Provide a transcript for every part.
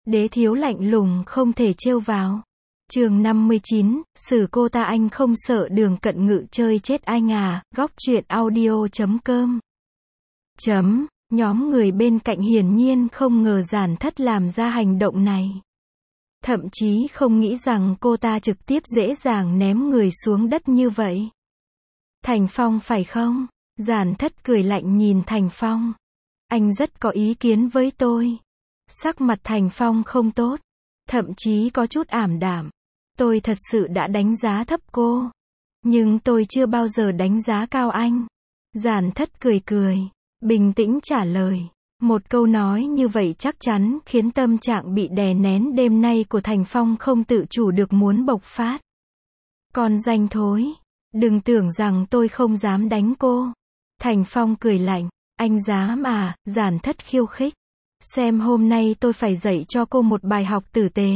Đế thiếu lạnh lùng không thể trêu vào. Chương 59, xử cô ta anh không sợ Đường Cận Ngự chơi chết anh à, góc truyện audio.com. Nhóm người bên cạnh hiển nhiên không ngờ Giản Thất làm ra hành động này. Thậm chí không nghĩ rằng cô ta trực tiếp dễ dàng ném người xuống đất như vậy. Thành Phong phải không? Giản Thất cười lạnh nhìn Thành Phong. Anh rất có ý kiến với tôi. Sắc mặt Thành Phong không tốt, thậm chí có chút ảm đạm. Tôi thật sự đã đánh giá thấp cô, nhưng tôi chưa bao giờ đánh giá cao anh. Giản Thất cười cười, bình tĩnh trả lời. Một câu nói như vậy chắc chắn khiến tâm trạng bị đè nén đêm nay của Thành Phong không tự chủ được muốn bộc phát. Con danh thối, đừng tưởng rằng tôi không dám đánh cô. Thành Phong cười lạnh, anh dám à? Giản Thất khiêu khích. Xem hôm nay tôi phải dạy cho cô một bài học tử tế.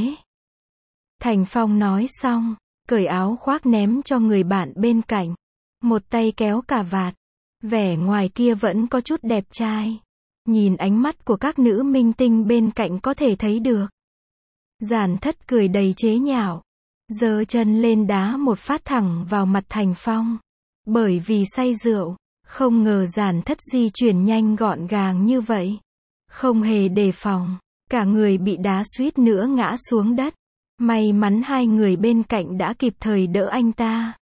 Thành Phong nói xong, cởi áo khoác ném cho người bạn bên cạnh. Một tay kéo cà vạt. Vẻ ngoài kia vẫn có chút đẹp trai. Nhìn ánh mắt của các nữ minh tinh bên cạnh có thể thấy được. Giản Thất cười đầy chế nhạo. Giơ chân lên đá một phát thẳng vào mặt Thành Phong. Bởi vì say rượu, không ngờ Giản Thất di chuyển nhanh gọn gàng như vậy. Không hề đề phòng, cả người bị đá suýt nữa ngã xuống đất. May mắn hai người bên cạnh đã kịp thời đỡ anh ta,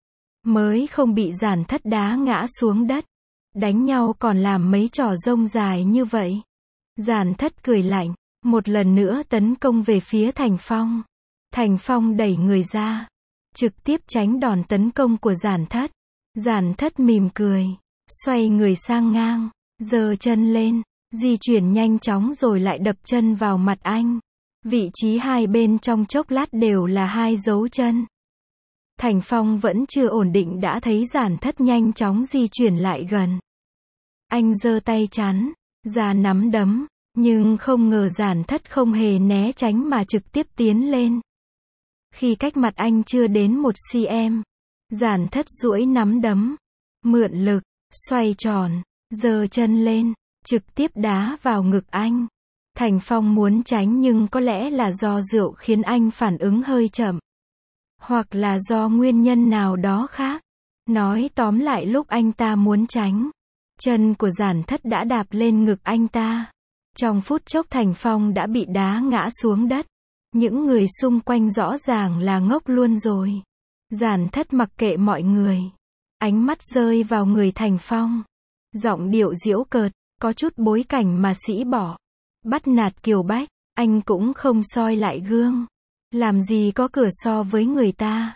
mới không bị Giản Thất đá ngã xuống đất. Đánh nhau còn làm mấy trò rông dài như vậy. Giản Thất cười lạnh, một lần nữa tấn công về phía Thành Phong. Thành Phong đẩy người ra, trực tiếp tránh đòn tấn công của Giản Thất. Giản Thất mỉm cười, xoay người sang ngang, giơ chân lên, di chuyển nhanh chóng rồi lại đập chân vào mặt anh. Vị trí hai bên trong chốc lát đều là hai dấu chân. Thành Phong vẫn chưa ổn định đã thấy Giản Thất nhanh chóng di chuyển lại gần. Anh giơ tay chắn, ra nắm đấm, nhưng không ngờ Giản Thất không hề né tránh mà trực tiếp tiến lên. Khi cách mặt anh chưa đến 1 cm, Giản Thất duỗi nắm đấm, mượn lực, xoay tròn, giơ chân lên, trực tiếp đá vào ngực anh. Thành Phong muốn tránh nhưng có lẽ là do rượu khiến anh phản ứng hơi chậm. Hoặc là do nguyên nhân nào đó khác. Nói tóm lại lúc anh ta muốn tránh, chân của Giản Thất đã đạp lên ngực anh ta. Trong phút chốc Thành Phong đã bị đá ngã xuống đất. Những người xung quanh rõ ràng là ngốc luôn rồi. Giản Thất mặc kệ mọi người. Ánh mắt rơi vào người Thành Phong. Giọng điệu giễu cợt, có chút bối cảnh mà sĩ bỏ. Bắt nạt Kiều Bách, anh cũng không soi lại gương. Làm gì có cửa so với người ta.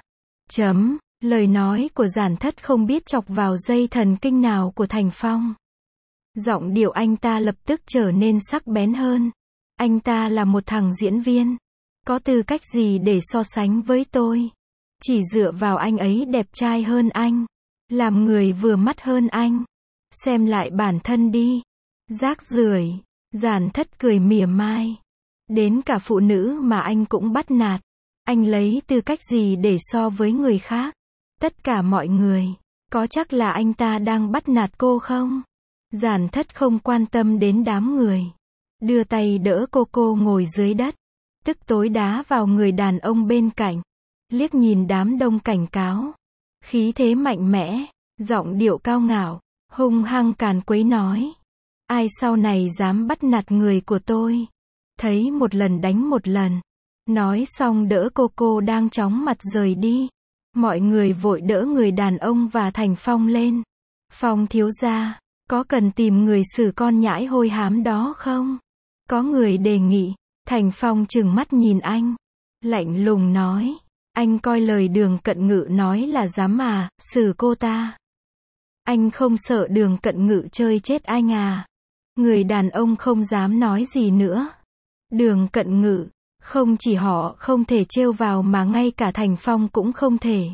Lời nói của Giản Thất không biết chọc vào dây thần kinh nào của Thành Phong. Giọng điệu anh ta lập tức trở nên sắc bén hơn. Anh ta là một thằng diễn viên. Có tư cách gì để so sánh với tôi? Chỉ dựa vào anh ấy đẹp trai hơn anh. Làm người vừa mắt hơn anh. Xem lại bản thân đi. Rác rưởi. Giản Thất cười mỉa mai. Đến cả phụ nữ mà anh cũng bắt nạt. Anh lấy tư cách gì để so với người khác? Tất cả mọi người, có chắc là anh ta đang bắt nạt cô không? Giản Thất không quan tâm đến đám người. Đưa tay đỡ cô ngồi dưới đất. Tức tối đá vào người đàn ông bên cạnh. Liếc nhìn đám đông cảnh cáo. Khí thế mạnh mẽ, giọng điệu cao ngạo, hung hăng càn quấy nói. Ai sau này dám bắt nạt người của tôi? Thấy một lần đánh một lần. Nói xong đỡ cô đang chóng mặt rời đi. Mọi người vội đỡ người đàn ông và Thành Phong lên. Phong thiếu gia, có cần tìm người xử con nhãi hôi hám đó không? Có người đề nghị. Thành Phong trừng mắt nhìn anh. Lạnh lùng nói. Anh coi lời Đường Cận Ngự nói là dám à, xử cô ta. Anh không sợ Đường Cận Ngự chơi chết anh à? Người đàn ông không dám nói gì nữa. Đường Cận Ngự, không chỉ họ không thể trêu vào mà ngay cả Thành Phong cũng không thể.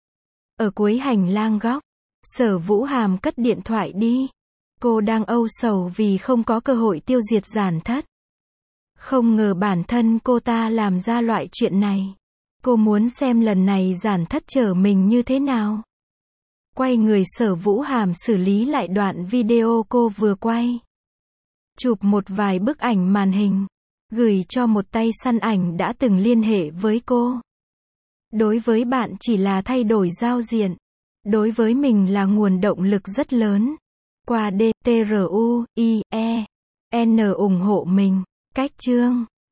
Ở cuối hành lang góc, Sở Vũ Hàm cất điện thoại đi. Cô đang âu sầu vì không có cơ hội tiêu diệt Giản Thất. Không ngờ bản thân cô ta làm ra loại chuyện này. Cô muốn xem lần này Giản Thất trở mình như thế nào. Quay người Sở Vũ Hàm xử lý lại đoạn video cô vừa quay. Chụp một vài bức ảnh màn hình. Gửi cho một tay săn ảnh đã từng liên hệ với cô. Đối với bạn chỉ là thay đổi giao diện. Đối với mình là nguồn động lực rất lớn. Qua D, T, R, U, I, E, N ủng hộ mình. Cách chương